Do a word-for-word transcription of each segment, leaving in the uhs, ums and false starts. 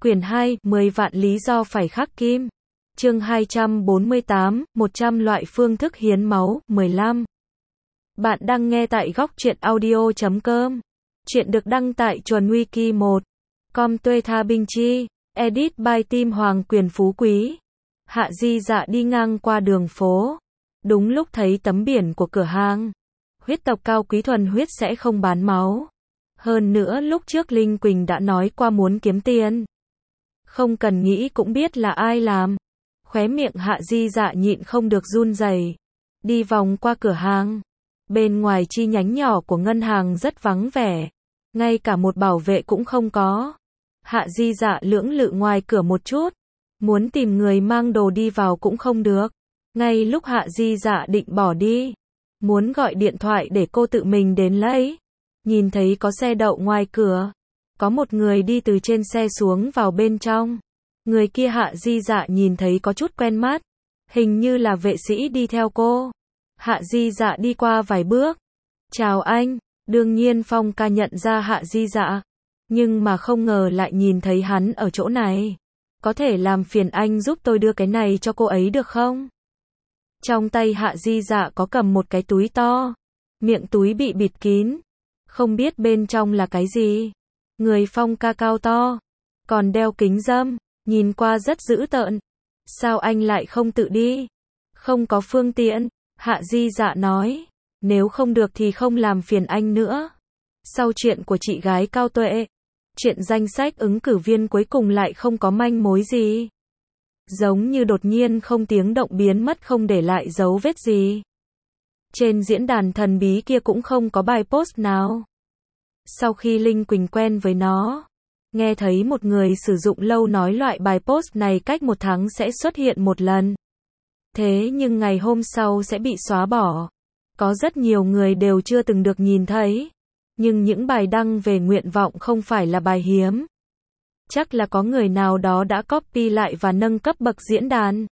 Quyển hai, mười vạn lý do phải khắc kim. Chương hai trăm bốn mươi tám, một trăm loại phương thức hiến máu, mười lăm. Bạn đang nghe tại góc truyện audio chấm com. Chuyện được đăng tại chuẩn wiki một. Com tuê tha binh chi. Edit by Tim Hoàng Quyền Phú Quý. Hạ Di Dạ đi ngang qua đường phố. Đúng lúc thấy tấm biển của cửa hàng. Huyết tộc cao quý thuần huyết sẽ không bán máu. Hơn nữa lúc trước Linh Quỳnh đã nói qua muốn kiếm tiền. Không cần nghĩ cũng biết là ai làm. Khóe miệng Hạ Di Dạ nhịn không được run rẩy. Đi vòng qua cửa hàng. Bên ngoài chi nhánh nhỏ của ngân hàng rất vắng vẻ. Ngay cả một bảo vệ cũng không có. Hạ Di Dạ lưỡng lự ngoài cửa một chút. Muốn tìm người mang đồ đi vào cũng không được. Ngay lúc Hạ Di Dạ định bỏ đi. Muốn gọi điện thoại để cô tự mình đến lấy. Nhìn thấy có xe đậu ngoài cửa. Có một người đi từ trên xe xuống vào bên trong. Người kia Hạ Di Dạ nhìn thấy có chút quen mắt. Hình như là vệ sĩ đi theo cô. Hạ Di Dạ đi qua vài bước. Chào anh. Đương nhiên Phong ca nhận ra Hạ Di Dạ. Nhưng mà không ngờ lại nhìn thấy hắn ở chỗ này. Có thể làm phiền anh giúp tôi đưa cái này cho cô ấy được không? Trong tay Hạ Di Dạ có cầm một cái túi to. Miệng túi bị bịt kín. Không biết bên trong là cái gì. Người Phong ca cao to. Còn đeo kính râm. Nhìn qua rất dữ tợn. Sao anh lại không tự đi? Không có phương tiện. Hạ Di Dạ nói. Nếu không được thì không làm phiền anh nữa. Sau chuyện của chị gái Cao Tuệ. Chuyện danh sách ứng cử viên cuối cùng lại không có manh mối gì. Giống như đột nhiên không tiếng động biến mất không để lại dấu vết gì. Trên diễn đàn thần bí kia cũng không có bài post nào. Sau khi Linh Quỳnh quen với nó, nghe thấy một người sử dụng lâu nói loại bài post này cách một tháng sẽ xuất hiện một lần. Thế nhưng ngày hôm sau sẽ bị xóa bỏ. Có rất nhiều người đều chưa từng được nhìn thấy. Nhưng những bài đăng về nguyện vọng không phải là bài hiếm. Chắc là có người nào đó đã copy lại và nâng cấp bậc diễn đàn.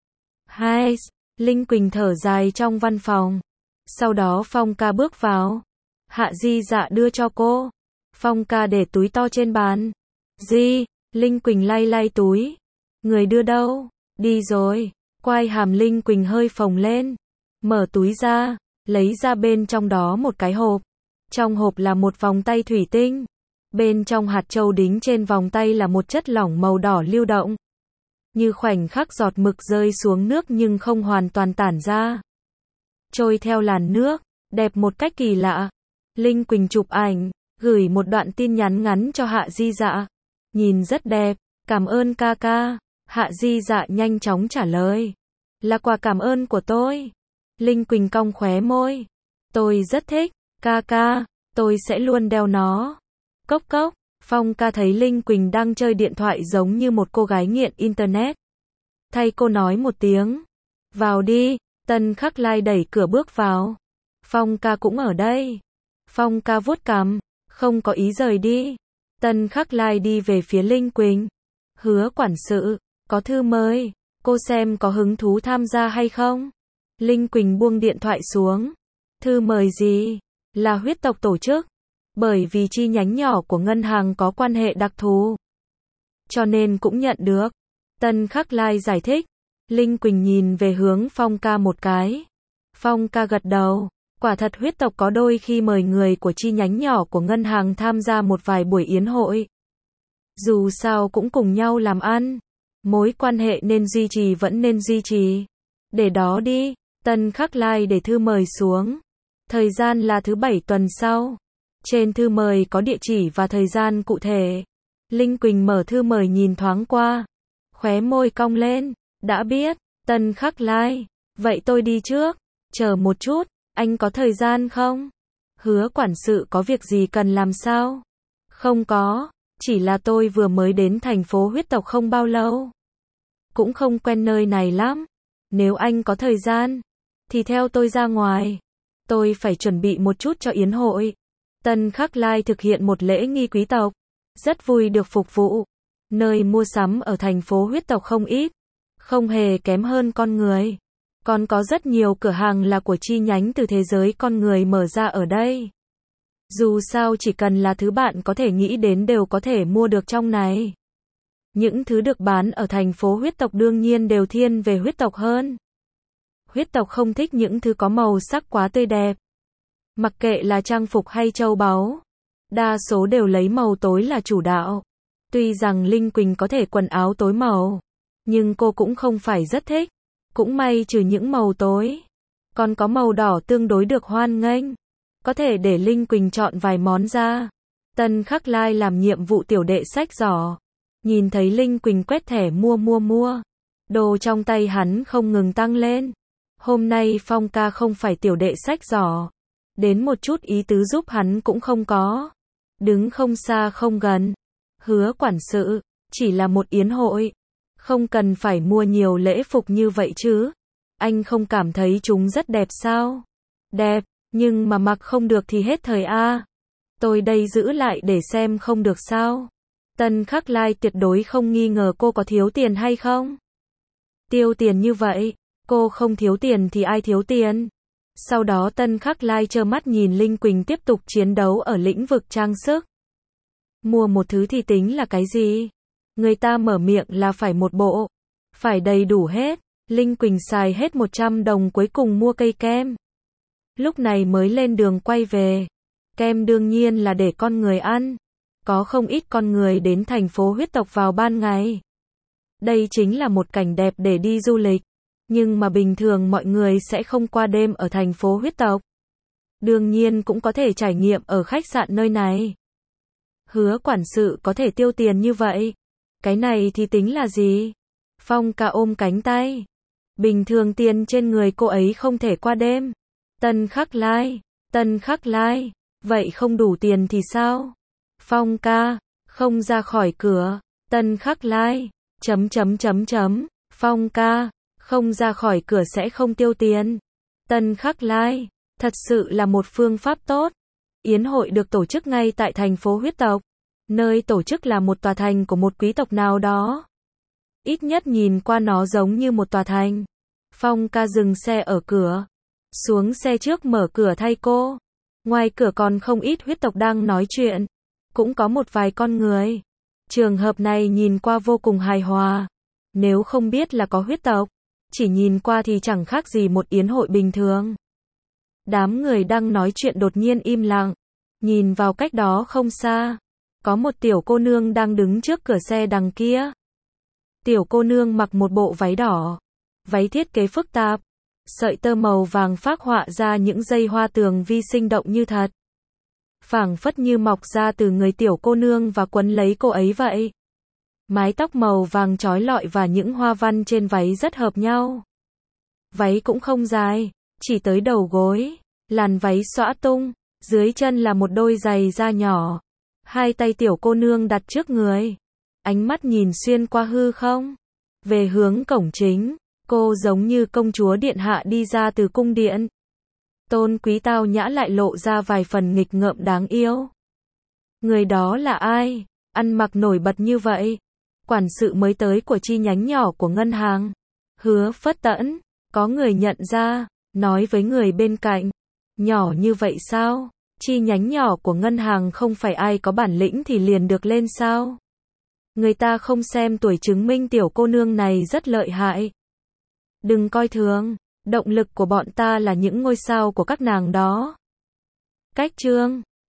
Hai, Linh Quỳnh thở dài trong văn phòng. Sau đó Phong ca bước vào. Hạ Di Dạ đưa cho cô. Phong ca để túi to trên bàn. Di, Linh Quỳnh lay lay túi. Người đưa đâu? Đi rồi. Quai hàm Linh Quỳnh hơi phồng lên. Mở túi ra, lấy ra bên trong đó một cái hộp. Trong hộp là một vòng tay thủy tinh. Bên trong hạt châu đính trên vòng tay là một chất lỏng màu đỏ lưu động. Như khoảnh khắc giọt mực rơi xuống nước nhưng không hoàn toàn tản ra. Trôi theo làn nước, đẹp một cách kỳ lạ. Linh Quỳnh chụp ảnh, gửi một đoạn tin nhắn ngắn cho Hạ Di Dạ. Nhìn rất đẹp, cảm ơn ca ca. Hạ Di Dạ nhanh chóng trả lời. Là quà cảm ơn của tôi. Linh Quỳnh cong khóe môi. Tôi rất thích, ca ca, tôi sẽ luôn đeo nó. Cốc cốc, Phong ca thấy Linh Quỳnh đang chơi điện thoại giống như một cô gái nghiện internet. Thay cô nói một tiếng. Vào đi, Tân Khắc Lai đẩy cửa bước vào. Phong ca cũng ở đây. Phong ca vuốt cằm, không có ý rời đi. Tân Khắc Lai đi về phía Linh Quỳnh. Hứa quản sự, có thư mời, cô xem có hứng thú tham gia hay không? Linh Quỳnh buông điện thoại xuống. Thư mời gì? Là huyết tộc tổ chức. Bởi vì chi nhánh nhỏ của ngân hàng có quan hệ đặc thù. Cho nên cũng nhận được. Tân Khắc Lai giải thích. Linh Quỳnh nhìn về hướng Phong ca một cái. Phong ca gật đầu. Quả thật huyết tộc có đôi khi mời người của chi nhánh nhỏ của ngân hàng tham gia một vài buổi yến hội. Dù sao cũng cùng nhau làm ăn. Mối quan hệ nên duy trì vẫn nên duy trì. Để đó đi. Tân Khắc Lai để thư mời xuống. Thời gian là thứ bảy tuần sau. Trên thư mời có địa chỉ và thời gian cụ thể. Linh Quỳnh mở thư mời nhìn thoáng qua. Khóe môi cong lên. Đã biết. Tân Khắc Lai. Vậy tôi đi trước. Chờ một chút. Anh có thời gian không? Hứa quản sự có việc gì cần làm sao? Không có. Chỉ là tôi vừa mới đến thành phố huyết tộc không bao lâu. Cũng không quen nơi này lắm. Nếu anh có thời gian. Thì theo tôi ra ngoài. Tôi phải chuẩn bị một chút cho yến hội. Tân Khắc Lai thực hiện một lễ nghi quý tộc. Rất vui được phục vụ. Nơi mua sắm ở thành phố huyết tộc không ít. Không hề kém hơn con người. Còn có rất nhiều cửa hàng là của chi nhánh từ thế giới con người mở ra ở đây. Dù sao chỉ cần là thứ bạn có thể nghĩ đến đều có thể mua được trong này. Những thứ được bán ở thành phố huyết tộc đương nhiên đều thiên về huyết tộc hơn. Huyết tộc không thích những thứ có màu sắc quá tươi đẹp. Mặc kệ là trang phục hay châu báu, đa số đều lấy màu tối là chủ đạo. Tuy rằng Linh Quỳnh có thể quần áo tối màu, nhưng cô cũng không phải rất thích. Cũng may trừ những màu tối, còn có màu đỏ tương đối được hoan nghênh. Có thể để Linh Quỳnh chọn vài món ra. Tân Khắc Lai làm nhiệm vụ tiểu đệ sách giỏ. Nhìn thấy Linh Quỳnh quét thẻ mua mua mua. Đồ trong tay hắn không ngừng tăng lên. Hôm nay Phong ca không phải tiểu đệ sách giỏ. Đến một chút ý tứ giúp hắn cũng không có. Đứng không xa không gần. Hứa quản sự, chỉ là một yến hội. Không cần phải mua nhiều lễ phục như vậy chứ. Anh không cảm thấy chúng rất đẹp sao? Đẹp, nhưng mà mặc không được thì hết thời a. Tôi đây giữ lại để xem không được sao? Tân Khắc Lai tuyệt đối không nghi ngờ cô có thiếu tiền hay không. Tiêu tiền như vậy, cô không thiếu tiền thì ai thiếu tiền? Sau đó Tân Khắc Lai trơ mắt nhìn Linh Quỳnh tiếp tục chiến đấu ở lĩnh vực trang sức. Mua một thứ thì tính là cái gì? Người ta mở miệng là phải một bộ, phải đầy đủ hết. Linh Quỳnh xài hết một trăm đồng cuối cùng mua cây kem. Lúc này mới lên đường quay về. Kem đương nhiên là để con người ăn. Có không ít con người đến thành phố huyết tộc vào ban ngày. Đây chính là một cảnh đẹp để đi du lịch. Nhưng mà bình thường mọi người sẽ không qua đêm ở thành phố huyết tộc. Đương nhiên cũng có thể trải nghiệm ở khách sạn nơi này. Hứa quản sự có thể tiêu tiền như vậy. Cái này thì tính là gì? Phong ca ôm cánh tay. Bình thường tiền trên người cô ấy không thể qua đêm. Tân Khắc Lai, Tân Khắc Lai, vậy không đủ tiền thì sao? Phong ca, không ra khỏi cửa. Tân Khắc Lai, chấm chấm chấm chấm, Phong ca, không ra khỏi cửa sẽ không tiêu tiền. Tân Khắc Lai, thật sự là một phương pháp tốt. Yến hội được tổ chức ngay tại thành phố huyết tộc. Nơi tổ chức là một tòa thành của một quý tộc nào đó. Ít nhất nhìn qua nó giống như một tòa thành. Phong ca dừng xe ở cửa. Xuống xe trước mở cửa thay cô. Ngoài cửa còn không ít huyết tộc đang nói chuyện. Cũng có một vài con người. Trường hợp này nhìn qua vô cùng hài hòa. Nếu không biết là có huyết tộc, chỉ nhìn qua thì chẳng khác gì một yến hội bình thường. Đám người đang nói chuyện đột nhiên im lặng. Nhìn vào cách đó không xa, có một tiểu cô nương đang đứng trước cửa xe đằng kia. Tiểu cô nương mặc một bộ váy đỏ. Váy thiết kế phức tạp. Sợi tơ màu vàng phác họa ra những dây hoa tường vi sinh động như thật. Phảng phất như mọc ra từ người tiểu cô nương và quấn lấy cô ấy vậy. Mái tóc màu vàng trói lọi và những hoa văn trên váy rất hợp nhau. Váy cũng không dài, chỉ tới đầu gối. Làn váy xõa tung, dưới chân là một đôi giày da nhỏ. Hai tay tiểu cô nương đặt trước người. Ánh mắt nhìn xuyên qua hư không. Về hướng cổng chính, cô giống như công chúa điện hạ đi ra từ cung điện. Tôn quý tao nhã lại lộ ra vài phần nghịch ngợm đáng yêu. Người đó là ai? Ăn mặc nổi bật như vậy. Quản sự mới tới của chi nhánh nhỏ của ngân hàng. Hứa Phất Tẫn. Có người nhận ra, nói với người bên cạnh. Nhỏ như vậy sao? Chi nhánh nhỏ của ngân hàng không phải ai có bản lĩnh thì liền được lên sao? Người ta không xem tuổi chứng minh tiểu cô nương này rất lợi hại. Đừng coi thường, động lực của bọn ta là những ngôi sao của các nàng đó. Cách chương